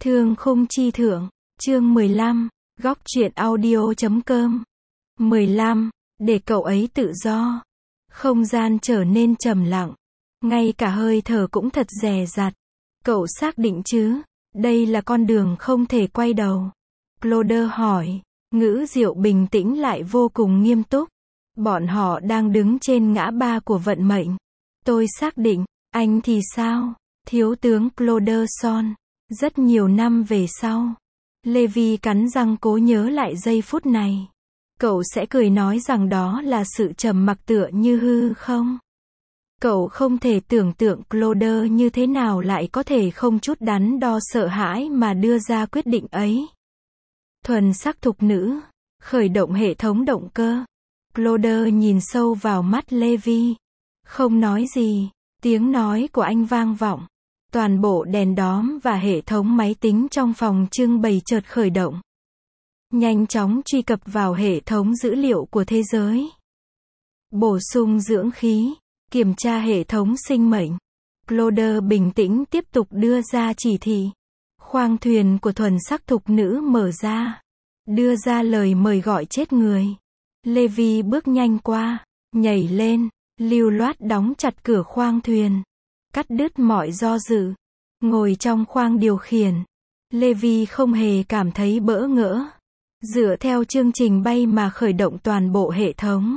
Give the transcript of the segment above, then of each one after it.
Thương khung chi thượng, chương 15, góc truyện audio.com. 15, để cậu ấy tự do. Không gian trở nên trầm lặng. Ngay cả hơi thở cũng thật dè dặt. Cậu xác định chứ? Đây là con đường không thể quay đầu. Claude hỏi. Ngữ diệu bình tĩnh lại vô cùng nghiêm túc. Bọn họ đang đứng trên ngã ba của vận mệnh. Tôi xác định. Anh thì sao? Thiếu tướng Claude Son. Rất nhiều năm về sau. Levi cắn răng cố nhớ lại giây phút này. Cậu sẽ cười nói rằng đó là sự trầm mặc tựa như hư không? Cậu không thể tưởng tượng Claude như thế nào lại có thể không chút đắn đo sợ hãi mà đưa ra quyết định ấy. Thuần sắc thục nữ. Khởi động hệ thống động cơ. Claude nhìn sâu vào mắt Levi. Không nói gì. Tiếng nói của anh vang vọng. Toàn bộ đèn đóm và hệ thống máy tính trong phòng trưng bày chợt khởi động. Nhanh chóng truy cập vào hệ thống dữ liệu của thế giới. Bổ sung dưỡng khí. Kiểm tra hệ thống sinh mệnh. Claude bình tĩnh tiếp tục đưa ra chỉ thị. Khoang thuyền của thuần sắc thục nữ mở ra. Đưa ra lời mời gọi chết người. Levi bước nhanh qua. Nhảy lên. Lưu loát đóng chặt cửa khoang thuyền. Cắt đứt mọi do dự. Ngồi trong khoang điều khiển. Levi không hề cảm thấy bỡ ngỡ. Dựa theo chương trình bay mà khởi động toàn bộ hệ thống.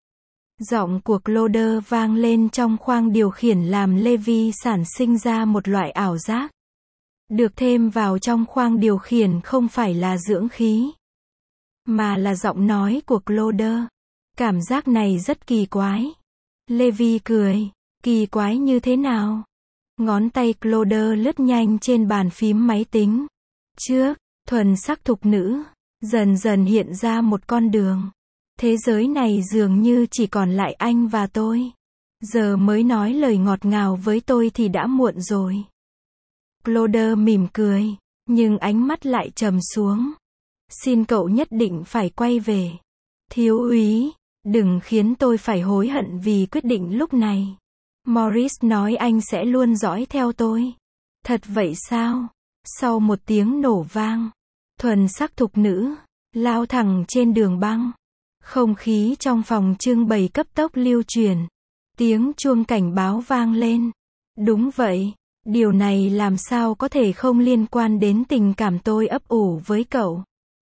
Giọng của Claude vang lên trong khoang điều khiển làm Levi sản sinh ra một loại ảo giác. Được thêm vào trong khoang điều khiển không phải là dưỡng khí, mà là giọng nói của Claude. Cảm giác này rất kỳ quái. Levi cười. Kỳ quái như thế nào? Ngón tay Claude lướt nhanh trên bàn phím máy tính. Trước, thuần sắc thục nữ. Dần dần hiện ra một con đường. Thế giới này dường như chỉ còn lại anh và tôi. Giờ mới nói lời ngọt ngào với tôi thì đã muộn rồi. Claude mỉm cười. Nhưng ánh mắt lại trầm xuống. Xin cậu nhất định phải quay về. Thiếu úy, đừng khiến tôi phải hối hận vì quyết định lúc này. Maurice nói anh sẽ luôn dõi theo tôi. Thật vậy sao? Sau một tiếng nổ vang, thuần sắc thục nữ lao thẳng trên đường băng. Không khí trong phòng trưng bày cấp tốc lưu truyền. Tiếng chuông cảnh báo vang lên. Đúng vậy, điều này làm sao có thể không liên quan đến tình cảm tôi ấp ủ với cậu.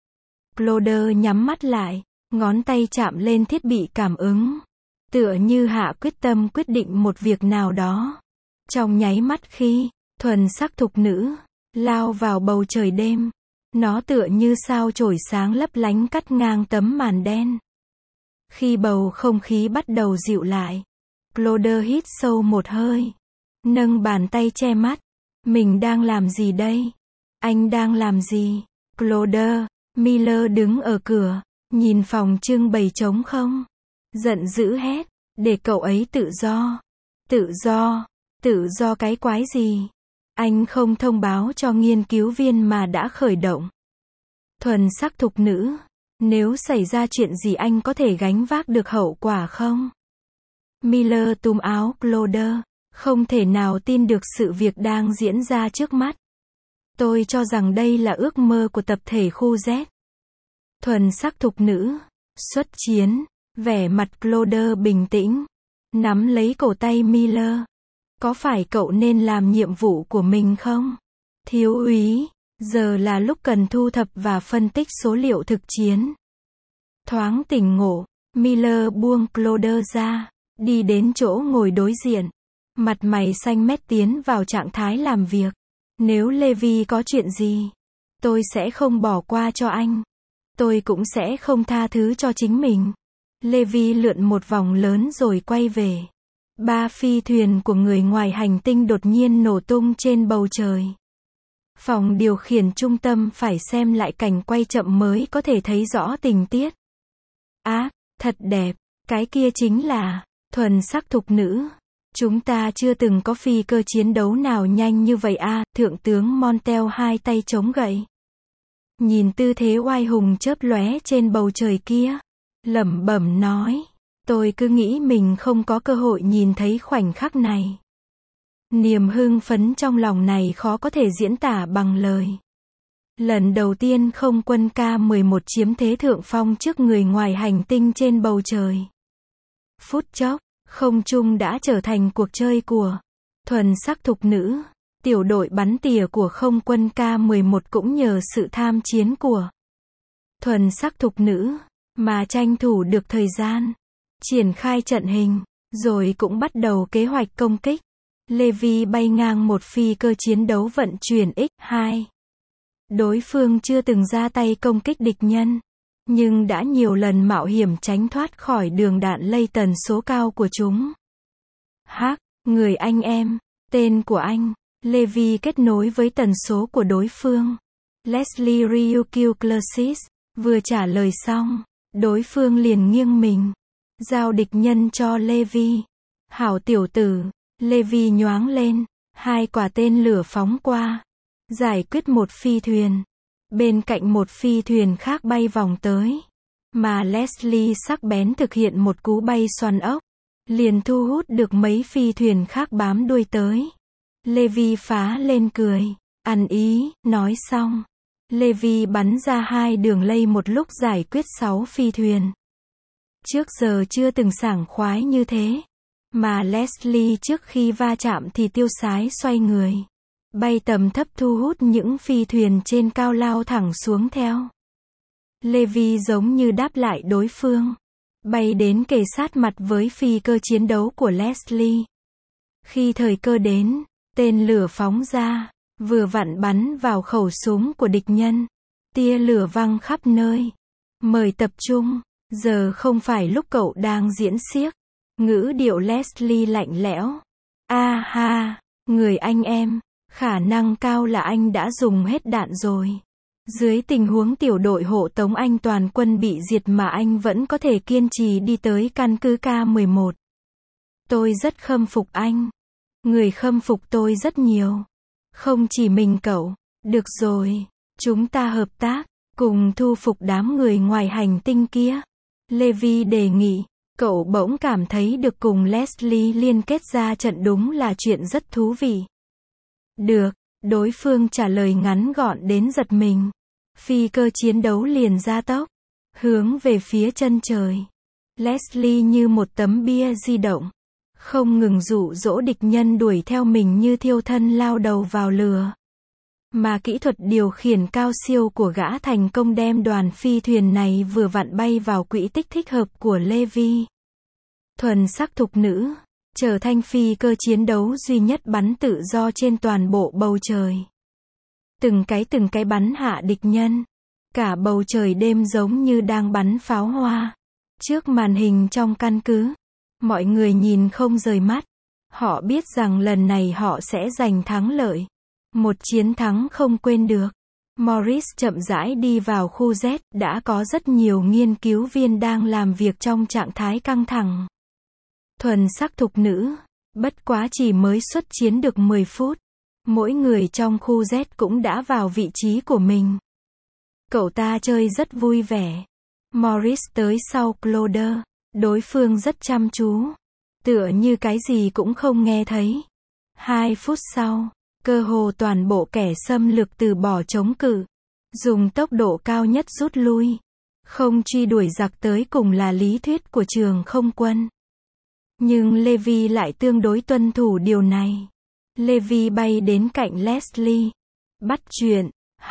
Claude nhắm mắt lại, ngón tay chạm lên thiết bị cảm ứng. Tựa như hạ quyết tâm quyết định một việc nào đó. Trong nháy mắt khi thuần sắc thục nữ lao vào bầu trời đêm, nó tựa như sao chổi sáng lấp lánh cắt ngang tấm màn đen. Khi bầu không khí bắt đầu dịu lại, Claude hít sâu một hơi, nâng bàn tay che mắt. Mình đang làm gì đây? Anh đang làm gì? Claude, Miller đứng ở cửa, nhìn phòng trưng bày trống không. Giận dữ hét, để cậu ấy tự do. Tự do? Tự do cái quái gì? Anh không thông báo cho nghiên cứu viên mà đã khởi động. Thuần sắc thục nữ, nếu xảy ra chuyện gì anh có thể gánh vác được hậu quả không? Miller túm áo Claude, không thể nào tin được sự việc đang diễn ra trước mắt. Tôi cho rằng đây là ước mơ của tập thể khu Z. Thuần sắc thục nữ, xuất chiến. Vẻ mặt Claude bình tĩnh, nắm lấy cổ tay Miller. Có phải cậu nên làm nhiệm vụ của mình không? Thiếu úy, giờ là lúc cần thu thập và phân tích số liệu thực chiến. Thoáng tỉnh ngộ, Miller buông Claude ra, đi đến chỗ ngồi đối diện. Mặt mày xanh mét tiến vào trạng thái làm việc. Nếu Levi có chuyện gì, tôi sẽ không bỏ qua cho anh. Tôi cũng sẽ không tha thứ cho chính mình. Levi lượn một vòng lớn rồi quay về. 3 phi thuyền của người ngoài hành tinh đột nhiên nổ tung trên bầu trời. Phòng điều khiển trung tâm phải xem lại cảnh quay chậm mới có thể thấy rõ tình tiết. Thật đẹp. Cái kia chính là thuần sắc thục nữ. Chúng ta chưa từng có phi cơ chiến đấu nào nhanh như vậy Thượng tướng Montel hai tay chống gậy. Nhìn tư thế oai hùng chớp lóe trên bầu trời kia. Lẩm bẩm nói. Tôi cứ nghĩ mình không có cơ hội nhìn thấy khoảnh khắc này. Niềm hưng phấn trong lòng này khó có thể diễn tả bằng lời. Lần đầu tiên không quân K-11 chiếm thế thượng phong trước người ngoài hành tinh trên bầu trời. Phút chốc, không trung đã trở thành cuộc chơi của thuần sắc thục nữ. Tiểu đội bắn tỉa của không quân K-11 cũng nhờ sự tham chiến của thuần sắc thục nữ, mà tranh thủ được thời gian, triển khai trận hình, rồi cũng bắt đầu kế hoạch công kích. Levi bay ngang một phi cơ chiến đấu vận chuyển X-2. Đối phương chưa từng ra tay công kích địch nhân, nhưng đã nhiều lần mạo hiểm tránh thoát khỏi đường đạn lây tần số cao của chúng. Người anh em, tên của anh. Levi kết nối với tần số của đối phương. Leslie Ryukyuclasis vừa trả lời xong, đối phương liền nghiêng mình, giao địch nhân cho Levi. Hảo tiểu tử, Levi nhoáng lên, 2 quả tên lửa phóng qua, giải quyết một phi thuyền. Bên cạnh một phi thuyền khác bay vòng tới, mà Leslie sắc bén thực hiện một cú bay xoắn ốc, liền thu hút được mấy phi thuyền khác bám đuôi tới. Levi phá lên cười, ăn ý, nói xong. Levi bắn ra 2 đường lây một lúc giải quyết 6 phi thuyền. Trước giờ chưa từng sảng khoái như thế. Mà Leslie trước khi va chạm thì tiêu sái xoay người, bay tầm thấp thu hút những phi thuyền trên cao lao thẳng xuống theo. Levi giống như đáp lại đối phương, bay đến kề sát mặt với phi cơ chiến đấu của Leslie. Khi thời cơ đến, tên lửa phóng ra, vừa vặn bắn vào khẩu súng của địch nhân. Tia lửa văng khắp nơi. Mời tập trung, giờ không phải lúc cậu đang diễn xiếc. Ngữ điệu Leslie lạnh lẽo. Ha, người anh em, khả năng cao là anh đã dùng hết đạn rồi. Dưới tình huống tiểu đội hộ tống anh toàn quân bị diệt mà anh vẫn có thể kiên trì đi tới căn cứ K-11. Tôi rất khâm phục anh. Người khâm phục tôi rất nhiều. Không chỉ mình cậu. Được rồi, chúng ta hợp tác, cùng thu phục đám người ngoài hành tinh kia. Levi đề nghị. Cậu bỗng cảm thấy được cùng Leslie liên kết ra trận đúng là chuyện rất thú vị. Được, đối phương trả lời ngắn gọn đến giật mình. Phi cơ chiến đấu liền ra tốc, hướng về phía chân trời. Leslie như một tấm bia di động, không ngừng dụ dỗ địch nhân đuổi theo mình như thiêu thân lao đầu vào lửa. Mà kỹ thuật điều khiển cao siêu của gã thành công đem đoàn phi thuyền này vừa vặn bay vào quỹ tích thích hợp của Levi. Thuần sắc thục nữ, trở thành phi cơ chiến đấu duy nhất bắn tự do trên toàn bộ bầu trời. Từng cái bắn hạ địch nhân. Cả bầu trời đêm giống như đang bắn pháo hoa. Trước màn hình trong căn cứ, mọi người nhìn không rời mắt. Họ biết rằng lần này họ sẽ giành thắng lợi. Một chiến thắng không quên được. Morris chậm rãi đi vào khu Z, đã có rất nhiều nghiên cứu viên đang làm việc trong trạng thái căng thẳng. Thuần sắc thục nữ, bất quá chỉ mới xuất chiến được 10 phút. Mỗi người trong khu Z cũng đã vào vị trí của mình. Cậu ta chơi rất vui vẻ. Morris tới sau Cloder, đối phương rất chăm chú. Tựa như cái gì cũng không nghe thấy. 2 phút sau, cơ hồ toàn bộ kẻ xâm lược từ bỏ chống cự. Dùng tốc độ cao nhất rút lui. Không truy đuổi giặc tới cùng là lý thuyết của trường không quân. Nhưng Levi lại tương đối tuân thủ điều này. Levi bay đến cạnh Leslie. Bắt chuyện.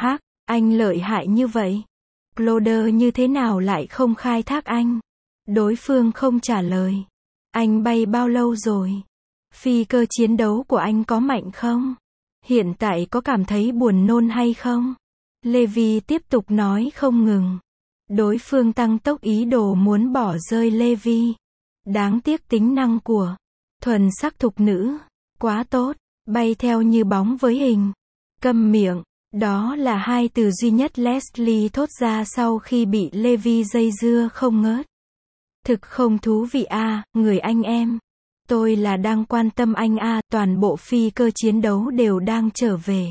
Anh lợi hại như vậy. Cloder như thế nào lại không khai thác anh? Đối phương không trả lời. Anh bay bao lâu rồi? Phi cơ chiến đấu của anh có mạnh không? Hiện tại có cảm thấy buồn nôn hay không? Levi tiếp tục nói không ngừng. Đối phương tăng tốc ý đồ muốn bỏ rơi Levi. Đáng tiếc tính năng của thuần sắc thục nữ quá tốt, bay theo như bóng với hình. Câm miệng, đó là 2 từ duy nhất Leslie thốt ra sau khi bị Levi dây dưa không ngớt. Thực không thú vị người anh em. Tôi là đang quan tâm anh toàn bộ phi cơ chiến đấu đều đang trở về.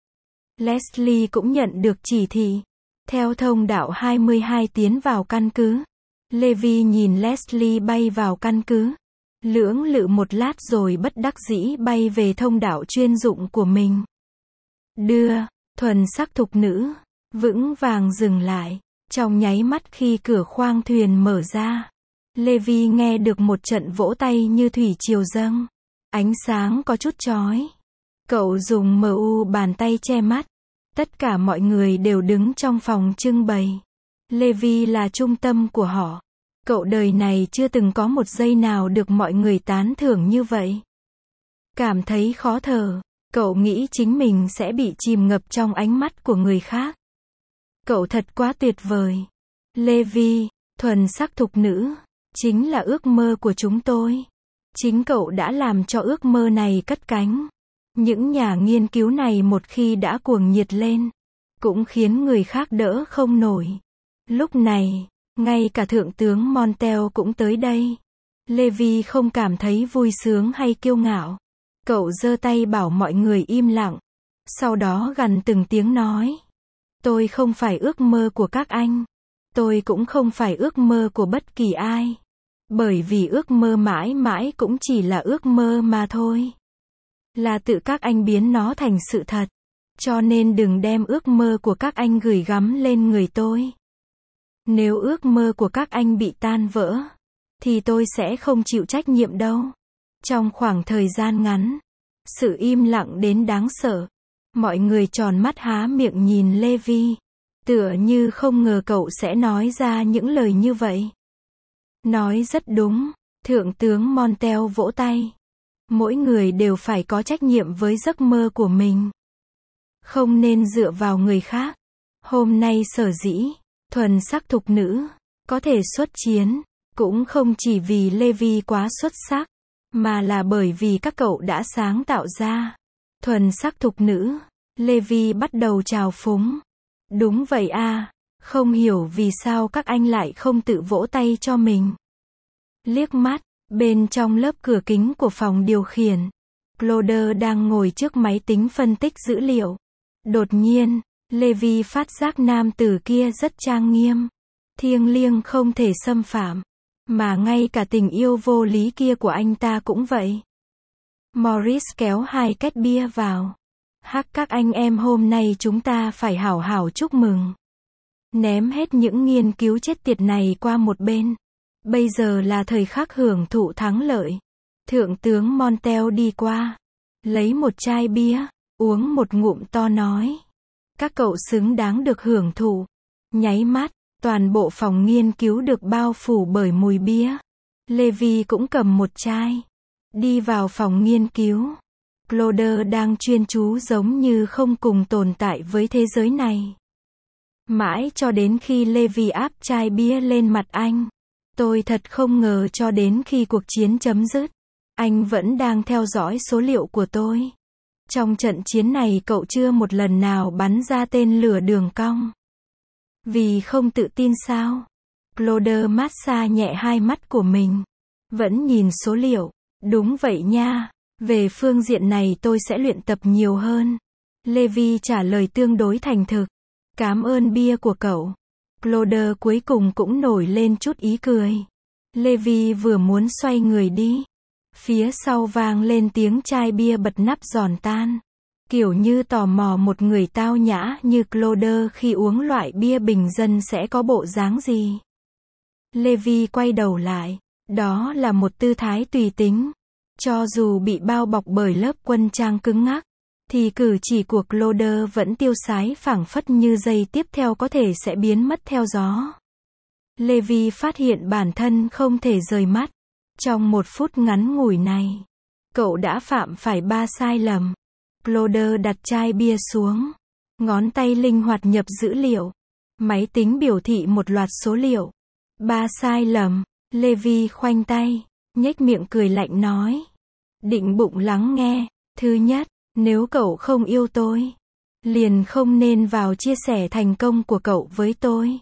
Leslie cũng nhận được chỉ thị. Theo thông đạo 22 tiến vào căn cứ. Levi nhìn Leslie bay vào căn cứ. Lưỡng lự một lát rồi bất đắc dĩ bay về thông đạo chuyên dụng của mình. thuần sắc thục nữ, vững vàng dừng lại. Trong nháy mắt khi cửa khoang thuyền mở ra, Levi nghe được một trận vỗ tay như thủy triều dâng. Ánh sáng có chút chói. Cậu dùng bàn tay che mắt. Tất cả mọi người đều đứng trong phòng trưng bày. Levi là trung tâm của họ. Cậu đời này chưa từng có một giây nào được mọi người tán thưởng như vậy. Cảm thấy khó thở. Cậu nghĩ chính mình sẽ bị chìm ngập trong ánh mắt của người khác. Cậu thật quá tuyệt vời. Levi, thuần sắc thục nữ, chính là ước mơ của chúng tôi. Chính cậu đã làm cho ước mơ này cất cánh. Những nhà nghiên cứu này một khi đã cuồng nhiệt lên, cũng khiến người khác đỡ không nổi. Lúc này, ngay cả thượng tướng Montel cũng tới đây. Levi không cảm thấy vui sướng hay kiêu ngạo. Cậu giơ tay bảo mọi người im lặng. Sau đó gằn từng tiếng nói. Tôi không phải ước mơ của các anh. Tôi cũng không phải ước mơ của bất kỳ ai. Bởi vì ước mơ mãi mãi cũng chỉ là ước mơ mà thôi. Là tự các anh biến nó thành sự thật. Cho nên đừng đem ước mơ của các anh gửi gắm lên người tôi. Nếu ước mơ của các anh bị tan vỡ, thì tôi sẽ không chịu trách nhiệm đâu. Trong khoảng thời gian ngắn, sự im lặng đến đáng sợ. Mọi người tròn mắt há miệng nhìn Levi, tựa như không ngờ cậu sẽ nói ra những lời như vậy. Nói rất đúng, thượng tướng Montel vỗ tay. Mỗi người đều phải có trách nhiệm với giấc mơ của mình. Không nên dựa vào người khác. Hôm nay sở dĩ, thuần sắc thục nữ, có thể xuất chiến, cũng không chỉ vì Levi quá xuất sắc, mà là bởi vì các cậu đã sáng tạo ra. Thuần sắc thục nữ, Levi bắt đầu trào phúng. Đúng vậy à, không hiểu vì sao các anh lại không tự vỗ tay cho mình. Liếc mắt, bên trong lớp cửa kính của phòng điều khiển, Claude đang ngồi trước máy tính phân tích dữ liệu. Đột nhiên, Levi phát giác nam tử kia rất trang nghiêm, thiêng liêng không thể xâm phạm, mà ngay cả tình yêu vô lý kia của anh ta cũng vậy. Morris kéo 2 két bia vào. Các anh em hôm nay chúng ta phải hảo hảo chúc mừng. Ném hết những nghiên cứu chết tiệt này qua một bên. Bây giờ là thời khắc hưởng thụ thắng lợi. Thượng tướng Montel đi qua, lấy một chai bia, uống một ngụm to nói. Các cậu xứng đáng được hưởng thụ. Nháy mắt, toàn bộ phòng nghiên cứu được bao phủ bởi mùi bia. Levi cũng cầm một chai. Đi vào phòng nghiên cứu. Claude đang chuyên chú giống như không cùng tồn tại với thế giới này. Mãi cho đến khi Levi áp chai bia lên mặt anh. Tôi thật không ngờ cho đến khi cuộc chiến chấm dứt, anh vẫn đang theo dõi số liệu của tôi. Trong trận chiến này cậu chưa một lần nào bắn ra tên lửa đường cong. Vì không tự tin sao? Claude massage nhẹ hai mắt của mình. Vẫn nhìn số liệu. Đúng vậy nha. Về phương diện này tôi sẽ luyện tập nhiều hơn. Levi trả lời tương đối thành thực. Cảm ơn bia của cậu. Claude cuối cùng cũng nổi lên chút ý cười. Levi vừa muốn xoay người đi. Phía sau vang lên tiếng chai bia bật nắp giòn tan. Kiểu như tò mò một người tao nhã như Claude khi uống loại bia bình dân sẽ có bộ dáng gì. Levi quay đầu lại. Đó là một tư thái tùy tính. Cho dù bị bao bọc bởi lớp quân trang cứng ngắc, thì cử chỉ của Claude vẫn tiêu sái phảng phất như giây tiếp theo có thể sẽ biến mất theo gió. Levi phát hiện bản thân không thể rời mắt. Trong 1 phút ngắn ngủi này, cậu đã phạm phải 3 sai lầm. Claude đặt chai bia xuống. Ngón tay linh hoạt nhập dữ liệu. Máy tính biểu thị một loạt số liệu. 3 sai lầm. Levi khoanh tay, nhếch miệng cười lạnh nói. Định bụng lắng nghe. Thứ nhất, nếu cậu không yêu tôi, liền không nên vào chia sẻ thành công của cậu với tôi.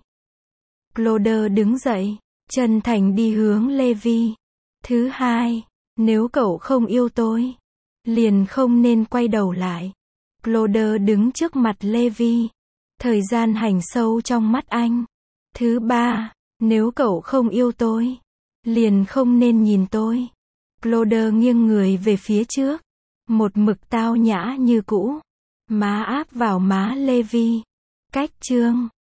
Claude đứng dậy, chân thành đi hướng Levi. Thứ hai, nếu cậu không yêu tôi, liền không nên quay đầu lại. Claude đứng trước mặt Levi. Thời gian hành sâu trong mắt anh. Thứ ba, nếu cậu không yêu tôi, liền không nên nhìn tôi. Claude nghiêng người về phía trước. Một mực tao nhã như cũ. Má áp vào má Lê Vi. Cách chương